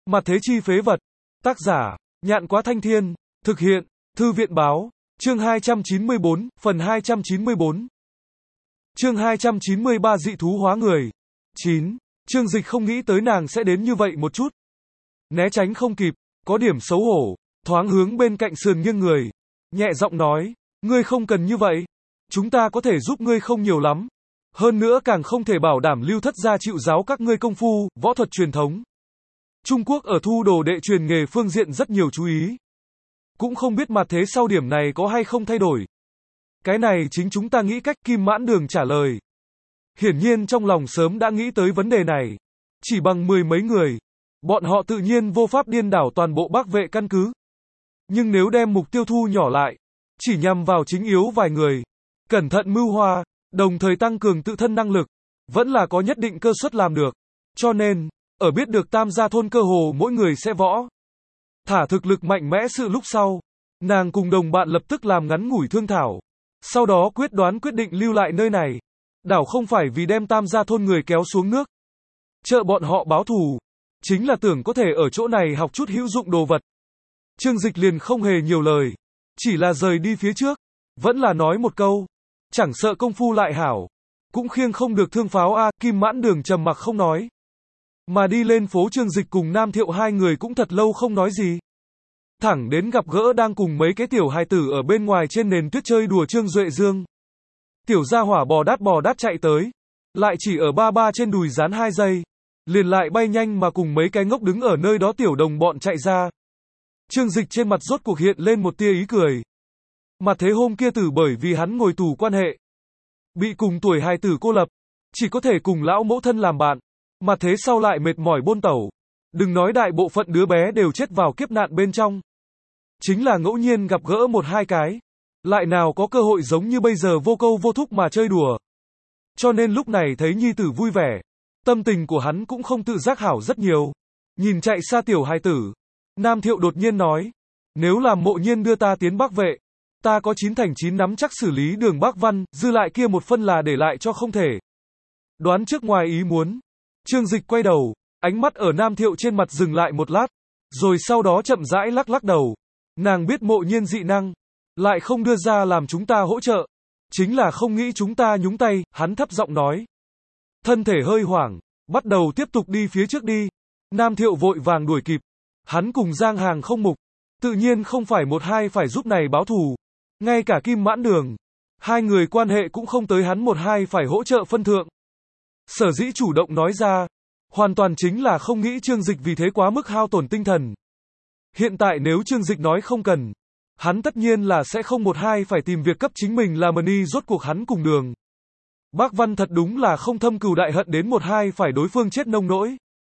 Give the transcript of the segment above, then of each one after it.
Mặt thế chi phế vật. Tác giả, Nhạn Quá Thanh Thiên. Thực hiện, Thư viện Báo. Chương 294, phần 294. Chương 293 dị thú hóa người. 9. Trương Dịch không nghĩ tới nàng sẽ đến như vậy một chút. Né tránh không kịp, có điểm xấu hổ, thoáng hướng bên cạnh sườn nghiêng người. Nhẹ giọng nói, ngươi không cần như vậy. Chúng ta có thể giúp ngươi không nhiều lắm. Hơn nữa càng không thể bảo đảm Lưu Thất gia chịu giáo các ngươi công phu, võ thuật truyền thống. Trung Quốc ở thu đồ đệ truyền nghề phương diện rất nhiều chú ý. Cũng không biết mặt thế sau điểm này có hay không thay đổi. Cái này chính chúng ta nghĩ cách, Kim Mãn Đường trả lời. Hiển nhiên trong lòng sớm đã nghĩ tới vấn đề này. Chỉ bằng 10 mấy người, bọn họ tự nhiên vô pháp điên đảo toàn bộ Bắc Vệ căn cứ. Nhưng nếu đem mục tiêu thu nhỏ lại, chỉ nhằm vào chính yếu vài người, cẩn thận mưu hoa, đồng thời tăng cường tự thân năng lực, vẫn là có nhất định cơ suất làm được. Cho nên, ở biết được Tam gia thôn cơ hồ mỗi người sẽ võ thả thực lực mạnh mẽ sự lúc sau, nàng cùng đồng bạn lập tức làm ngắn ngủi thương thảo. Sau đó quyết định lưu lại nơi này. Đảo không phải vì đem Tam gia thôn người kéo xuống nước, trợ bọn họ báo thù, chính là tưởng có thể ở chỗ này học chút hữu dụng đồ vật. Trương Dịch liền không hề nhiều lời, chỉ là rời đi phía trước, vẫn là nói một câu, chẳng sợ công phu lại hảo, cũng khiêng không được thương pháo a. Kim Mãn Đường trầm mặc không nói, mà đi lên phố. Trương Dịch cùng Nam Thiệu hai người cũng thật lâu không nói gì. Thẳng đến gặp gỡ đang cùng mấy cái tiểu hài tử ở bên ngoài trên nền tuyết chơi đùa Trương Duệ Dương. Tiểu gia hỏa bò đát chạy tới, lại chỉ ở ba trên đùi dán 2 giây, liền lại bay nhanh mà cùng mấy cái ngốc đứng ở nơi đó tiểu đồng bọn chạy ra. Trương Dịch trên mặt rốt cuộc hiện lên một tia ý cười. Mà thế hôm kia tử bởi vì hắn ngồi tù quan hệ, bị cùng tuổi hài tử cô lập, chỉ có thể cùng lão mẫu thân làm bạn. Mà thế sau lại mệt mỏi bôn tẩu, đừng nói đại bộ phận đứa bé đều chết vào kiếp nạn bên trong. Chính là ngẫu nhiên gặp gỡ một hai cái, lại nào có cơ hội giống như bây giờ vô câu vô thúc mà chơi đùa. Cho nên lúc này thấy nhi tử vui vẻ, tâm tình của hắn cũng không tự giác hảo rất nhiều. Nhìn chạy xa tiểu hài tử, Nam Thiệu đột nhiên nói, nếu làm Mộ Nhiên đưa ta tiến Bắc Vệ, ta có 9 thành 9 nắm chắc xử lý Đường Bắc Văn, dư lại kia một phân là để lại cho không thể. Đoán trước ngoài ý muốn. Trương Dịch quay đầu, ánh mắt ở Nam Thiệu trên mặt dừng lại một lát, rồi sau đó chậm rãi lắc đầu. Nàng biết Mộ Nhiên dị năng, lại không đưa ra làm chúng ta hỗ trợ, chính là không nghĩ chúng ta nhúng tay. Hắn thấp giọng nói, thân thể hơi hoảng, bắt đầu tiếp tục đi phía trước đi. Nam Thiệu vội vàng đuổi kịp. Hắn cùng Giang Hàng không mục, tự nhiên không phải một hai phải giúp này báo thù. Ngay cả Kim Mãn Đường, hai người quan hệ cũng không tới hắn một hai phải hỗ trợ phân thượng. Sở dĩ chủ động nói ra, hoàn toàn chính là không nghĩ Trương Dịch vì thế quá mức hao tổn tinh thần. Hiện tại nếu Trương Dịch nói không cần, hắn tất nhiên là sẽ không một hai phải tìm việc cấp chính mình làm đi. Rốt cuộc hắn cùng Đường Bắc Văn thật đúng là không thâm cừu đại hận đến một hai phải đối phương chết nông nỗi.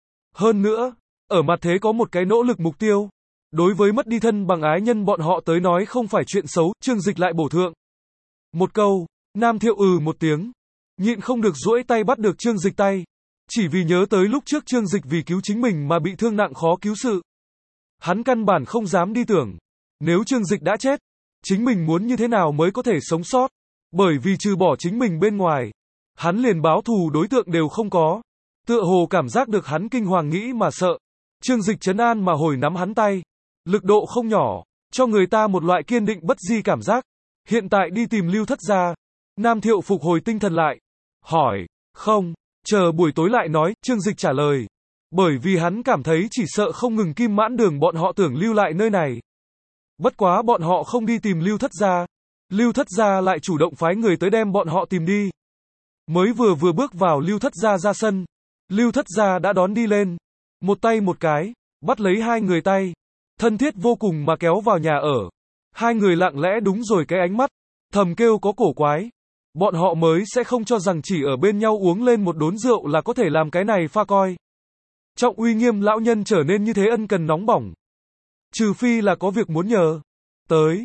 Hơn nữa, ở mặt thế có một cái nỗ lực mục tiêu. Đối với mất đi thân bằng ái nhân bọn họ tới nói không phải chuyện xấu. Trương Dịch lại bổ thượng một câu. Nam Thiệu một tiếng, nhịn không được duỗi tay bắt được Trương Dịch tay, chỉ vì nhớ tới lúc trước Trương Dịch vì cứu chính mình mà bị thương nặng khó cứu sự. Hắn căn bản không dám đi tưởng, nếu Trương Dịch đã chết, chính mình muốn như thế nào mới có thể sống sót, bởi vì trừ bỏ chính mình bên ngoài, hắn liền báo thù đối tượng đều không có. Tựa hồ cảm giác được hắn kinh hoàng nghĩ mà sợ, Trương Dịch trấn an mà hồi nắm hắn tay, lực độ không nhỏ, cho người ta một loại kiên định bất di cảm giác. Hiện tại đi tìm Lưu Thất gia. Nam Thiệu phục hồi tinh thần lại, hỏi, không, chờ buổi tối lại nói. Trương Dịch trả lời, bởi vì hắn cảm thấy chỉ sợ không ngừng Kim Mãn Đường bọn họ tưởng lưu lại nơi này. Bất quá bọn họ không đi tìm Lưu Thất gia, Lưu Thất gia lại chủ động phái người tới đem bọn họ tìm đi. Mới vừa bước vào Lưu Thất gia ra sân, Lưu Thất gia đã đón đi lên, một tay một cái, bắt lấy hai người tay, thân thiết vô cùng mà kéo vào nhà ở. Hai người lặng lẽ đúng rồi cái ánh mắt, thầm kêu có cổ quái. Bọn họ mới sẽ không cho rằng chỉ ở bên nhau uống lên một đốn rượu là có thể làm cái này pha coi. Trọng uy nghiêm lão nhân trở nên như thế ân cần nóng bỏng. Trừ phi là có việc muốn nhờ. Tới,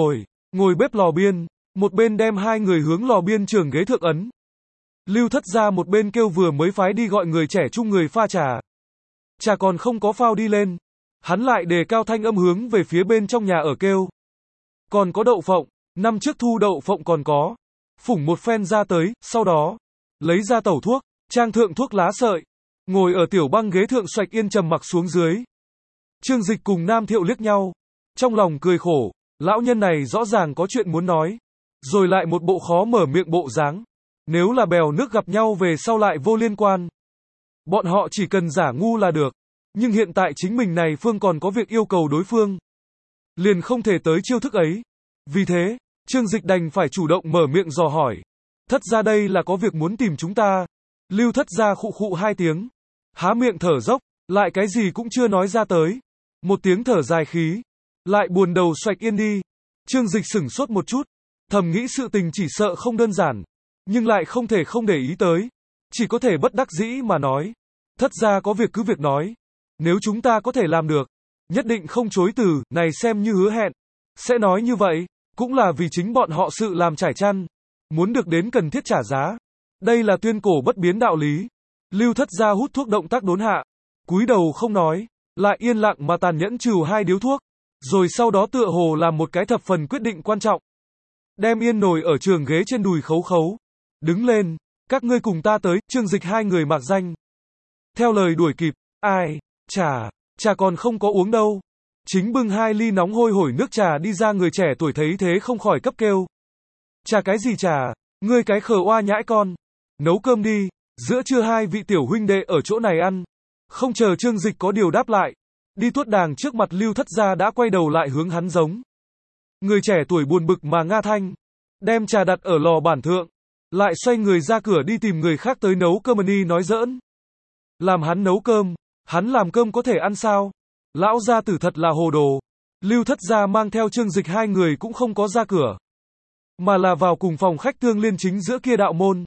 ngồi bếp lò biên, một bên đem hai người hướng lò biên trường ghế thượng ấn. Lưu Thất gia một bên kêu vừa mới phái đi gọi người trẻ trung người pha trà. Trà còn không có phao đi lên, hắn lại đề cao thanh âm hướng về phía bên trong nhà ở kêu. Còn có đậu phộng, năm trước thu đậu phộng còn có. Phủng một phen ra tới, sau đó lấy ra tẩu thuốc, trang thượng thuốc lá sợi, Ngồi ở tiểu băng ghế thượng Xoạch Yên trầm mặc xuống dưới. Trương Dịch cùng Nam Thiệu liếc nhau, trong lòng cười khổ, lão nhân này rõ ràng có chuyện muốn nói, rồi lại một bộ khó mở miệng bộ dáng. Nếu là bèo nước gặp nhau về sau lại vô liên quan. Bọn họ chỉ cần giả ngu là được, nhưng hiện tại chính mình này phương còn có việc yêu cầu đối phương. Liền không thể tới chiêu thức ấy. Vì thế, Trương Dịch đành phải chủ động mở miệng dò hỏi. Thất gia đây là có việc muốn tìm chúng ta. Lưu Thất gia khụ khụ hai tiếng, há miệng thở dốc, lại cái gì cũng chưa nói ra tới. Một tiếng thở dài khí, lại buồn đầu Xoạch Yên đi. Trương Dịch sửng sốt một chút, thầm nghĩ sự tình chỉ sợ không đơn giản, nhưng lại không thể không để ý tới. Chỉ có thể bất đắc dĩ mà nói. Thất gia có việc cứ việc nói. Nếu chúng ta có thể làm được, nhất định không chối từ, này xem như hứa hẹn. Sẽ nói như vậy, cũng là vì chính bọn họ sự làm trải chăn. Muốn được đến cần thiết trả giá. Đây là tuyên cổ bất biến đạo lý. Lưu Thất gia hút thuốc động tác đốn hạ, cúi đầu không nói, lại yên lặng mà tàn nhẫn trừ hai điếu thuốc, rồi sau đó tựa hồ làm một cái thập phần quyết định quan trọng. Đem yên nồi ở trường ghế trên đùi khấu khấu. Đứng lên, các ngươi cùng ta tới. Trương Dịch hai người mạc danh. Theo lời đuổi kịp, ai, trà còn không có uống đâu. Chính bưng hai ly nóng hôi hổi nước trà đi ra người trẻ tuổi thấy thế không khỏi cấp kêu. Trà cái gì trà, ngươi cái khờ oa nhãi con. Nấu cơm đi, giữa trưa hai vị tiểu huynh đệ ở chỗ này ăn. Không chờ Trương Dịch có điều đáp lại, đi tuốt đàng trước mặt Lưu Thất gia đã quay đầu lại hướng hắn giống. Người trẻ tuổi buồn bực mà nga thanh, đem trà đặt ở lò bản thượng, lại xoay người ra cửa đi tìm người khác tới nấu cơm đi nói giỡn. Làm hắn nấu cơm, hắn làm cơm có thể ăn sao? Lão gia tử thật là hồ đồ. Lưu Thất gia mang theo Trương Dịch hai người cũng không có ra cửa, mà là vào cùng phòng khách tương liên chính giữa kia đạo môn.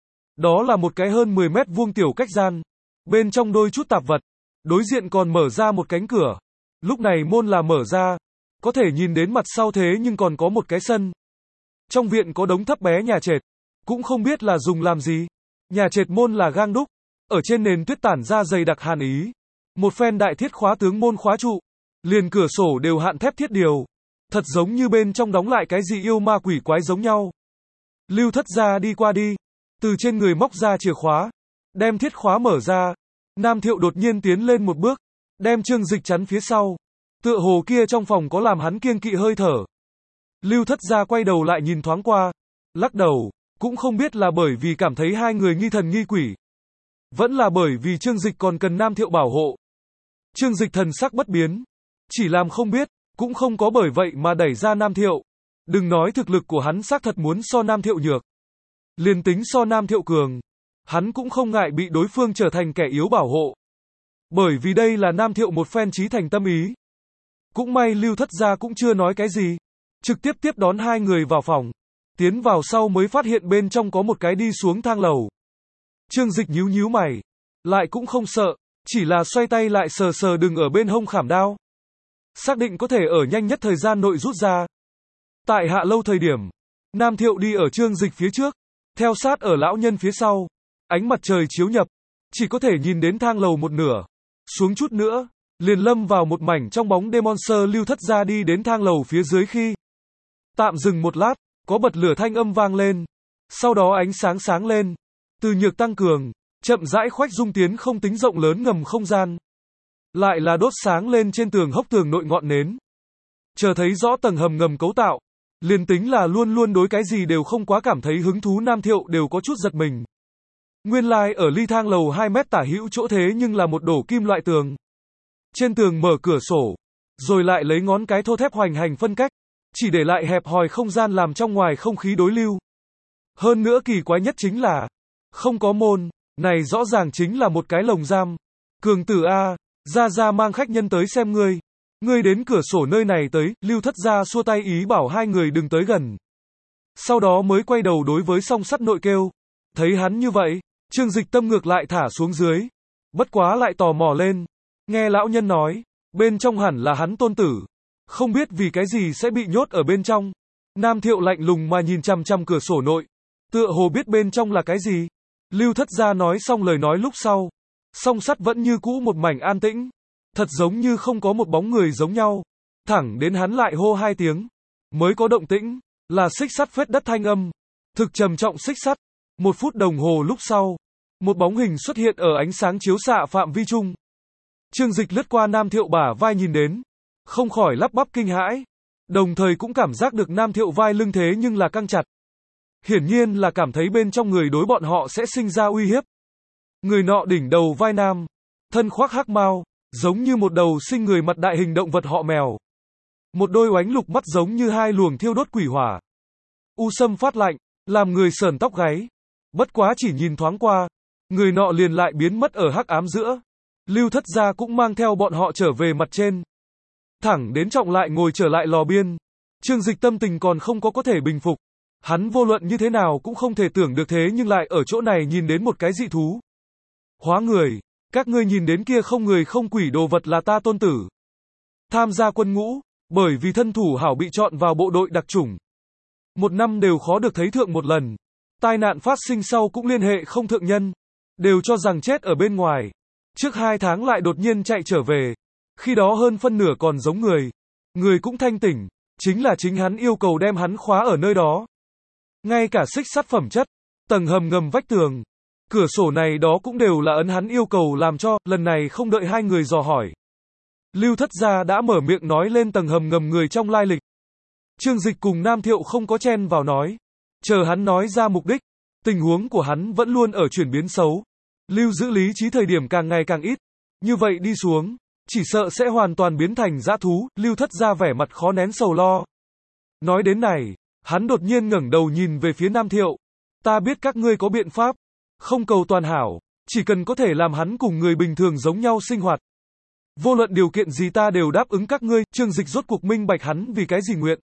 Đó là một cái hơn 10 mét vuông tiểu cách gian, bên trong đôi chút tạp vật, đối diện còn mở ra một cánh cửa. Lúc này môn là mở ra, có thể nhìn đến mặt sau thế nhưng còn có một cái sân. Trong viện có đống thấp bé nhà trệt, cũng không biết là dùng làm gì. Nhà trệt môn là gang đúc, ở trên nền tuyết tản ra dày đặc hàn ý. Một phen đại thiết khóa tướng môn khóa trụ, liền cửa sổ đều hạn thép thiết điều. Thật giống như bên trong đóng lại cái gì yêu ma quỷ quái giống nhau. Lưu Thất gia đi qua đi, từ trên người móc ra chìa khóa, đem thiết khóa mở ra. Nam Thiệu đột nhiên tiến lên một bước, đem Trương Dịch chắn phía sau. Tựa hồ kia trong phòng có làm hắn kiêng kỵ hơi thở. Lưu Thất gia quay đầu lại nhìn thoáng qua, lắc đầu, cũng không biết là bởi vì cảm thấy hai người nghi thần nghi quỷ, vẫn là bởi vì Trương Dịch còn cần Nam Thiệu bảo hộ. Trương Dịch thần sắc bất biến, chỉ làm không biết, cũng không có bởi vậy mà đẩy ra Nam Thiệu. Đừng nói thực lực của hắn xác thật muốn so Nam Thiệu nhược, liền tính so Nam Thiệu cường, hắn cũng không ngại bị đối phương trở thành kẻ yếu bảo hộ. Bởi vì đây là Nam Thiệu một phen chí thành tâm ý. Cũng may Lưu Thất gia cũng chưa nói cái gì, trực tiếp tiếp đón hai người vào phòng. Tiến vào sau mới phát hiện bên trong có một cái đi xuống thang lầu. Trương Dịch nhíu nhíu mày, lại cũng không sợ, chỉ là xoay tay lại sờ sờ đừng ở bên hông khảm đao. Xác định có thể ở nhanh nhất thời gian nội rút ra. Tại hạ lâu thời điểm, Nam Thiệu đi ở Trương Dịch phía trước, theo sát ở lão nhân phía sau. Ánh mặt trời chiếu nhập, chỉ có thể nhìn đến thang lầu một nửa. Xuống chút nữa, liền lâm vào một mảnh trong bóng đêm. Monster. Lưu Thất gia đi đến thang lầu phía dưới khi tạm dừng một lát, có bật lửa thanh âm vang lên. Sau đó ánh sáng sáng lên, từ nhược tăng cường, chậm rãi khoách dung tiến không tính rộng lớn ngầm không gian. Lại là đốt sáng lên trên tường hốc tường nội ngọn nến. Chờ thấy rõ tầng hầm ngầm cấu tạo, liền tính là luôn luôn đối cái gì đều không quá cảm thấy hứng thú Nam Thiệu đều có chút giật mình. Nguyên lai ở ly thang lầu 2 mét tả hữu chỗ thế nhưng là một đổ kim loại tường. Trên tường mở cửa sổ, rồi lại lấy ngón cái thô thép hoành hành phân cách, chỉ để lại hẹp hòi không gian làm trong ngoài không khí đối lưu. Hơn nữa kỳ quái nhất chính là không có môn, này rõ ràng chính là một cái lồng giam. Cường tử a, ra mang khách nhân tới xem ngươi. Ngươi đến cửa sổ nơi này tới. Lưu Thất gia xua tay ý bảo hai người đừng tới gần. Sau đó mới quay đầu đối với song sắt nội kêu. Thấy hắn như vậy, Trương Dịch tâm ngược lại thả xuống dưới. Bất quá lại tò mò lên. Nghe lão nhân nói, bên trong hẳn là hắn tôn tử. Không biết vì cái gì sẽ bị nhốt ở bên trong. Nam Thiệu lạnh lùng mà nhìn chằm chằm cửa sổ nội. Tựa hồ biết bên trong là cái gì. Lưu Thất gia nói xong lời nói lúc sau. Song sắt vẫn như cũ một mảnh an tĩnh. Thật giống như không có một bóng người giống nhau. Thẳng đến hắn lại hô hai tiếng. Mới có động tĩnh. Là xích sắt phết đất thanh âm. Thực trầm trọng xích sắt. 1 phút đồng hồ lúc sau. Một bóng hình xuất hiện ở ánh sáng chiếu xạ phạm vi chung. Trương Dịch lướt qua Nam Thiệu bả vai nhìn đến, không khỏi lắp bắp kinh hãi, đồng thời cũng cảm giác được Nam Thiệu vai lưng thế nhưng là căng chặt. Hiển nhiên là cảm thấy bên trong người đối bọn họ sẽ sinh ra uy hiếp. Người nọ đỉnh đầu vai nam, thân khoác hắc mao, giống như một đầu sinh người mặt đại hình động vật họ mèo. Một đôi oánh lục mắt giống như hai luồng thiêu đốt quỷ hỏa. U sâm phát lạnh, làm người sởn tóc gáy. Bất quá chỉ nhìn thoáng qua, người nọ liền lại biến mất ở hắc ám giữa. Lưu Thất Gia cũng mang theo bọn họ trở về mặt trên. Thẳng đến Trọng lại ngồi trở lại lò biên. Trương Dịch tâm tình còn không có thể bình phục. Hắn vô luận như thế nào cũng không thể tưởng được thế nhưng lại ở chỗ này nhìn đến một cái dị thú. Hóa người, các ngươi nhìn đến kia không người không quỷ đồ vật là ta tôn tử. Tham gia quân ngũ, bởi vì thân thủ hảo bị chọn vào bộ đội đặc chủng. Một năm đều khó được thấy thượng một lần. Tai nạn phát sinh sau cũng liên hệ không thượng nhân. Đều cho rằng chết ở bên ngoài. Trước 2 tháng lại đột nhiên chạy trở về. Khi đó hơn phân nửa còn giống người. Người cũng thanh tỉnh. Chính là chính hắn yêu cầu đem hắn khóa ở nơi đó. Ngay cả xích sắt phẩm chất, tầng hầm ngầm vách tường, cửa sổ này đó cũng đều là ấn hắn yêu cầu làm cho, lần này không đợi hai người dò hỏi. Lưu Thất Gia đã mở miệng nói lên tầng hầm ngầm người trong lai lịch. Trương Dịch cùng Nam Thiệu không có chen vào nói. Chờ hắn nói ra mục đích, tình huống của hắn vẫn luôn ở chuyển biến xấu. Lưu giữ lý trí thời điểm càng ngày càng ít. Như vậy đi xuống, chỉ sợ sẽ hoàn toàn biến thành dã thú, Lưu Thất Gia vẻ mặt khó nén sầu lo. Nói đến này, hắn đột nhiên ngẩng đầu nhìn về phía Nam Thiệu. Ta biết các ngươi có biện pháp, không cầu toàn hảo, chỉ cần có thể làm hắn cùng người bình thường giống nhau sinh hoạt. Vô luận điều kiện gì ta đều đáp ứng các ngươi, Trương Dịch rốt cuộc minh bạch hắn vì cái gì nguyện.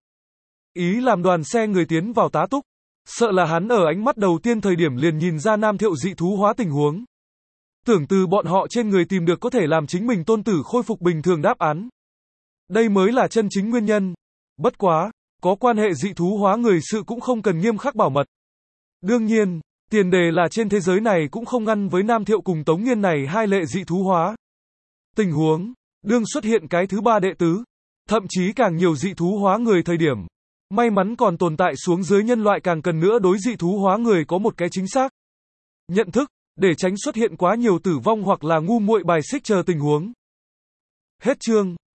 Ý làm đoàn xe người tiến vào tá túc, sợ là hắn ở ánh mắt đầu tiên thời điểm liền nhìn ra Nam Thiệu dị thú hóa tình huống. Tưởng từ bọn họ trên người tìm được có thể làm chính mình tôn tử khôi phục bình thường đáp án. Đây mới là chân chính nguyên nhân. Bất quá, có quan hệ dị thú hóa người sự cũng không cần nghiêm khắc bảo mật. Đương nhiên, tiền đề là trên thế giới này cũng không ngăn với Nam Thiệu cùng Tống Nghiên này hai lệ dị thú hóa. Tình huống, đương xuất hiện cái thứ ba đệ tứ, thậm chí càng nhiều dị thú hóa người thời điểm. May mắn còn tồn tại xuống dưới nhân loại càng cần nữa đối dị thú hóa người có một cái chính xác nhận thức, để tránh xuất hiện quá nhiều tử vong hoặc là ngu muội bài xích chờ tình huống. Hết chương.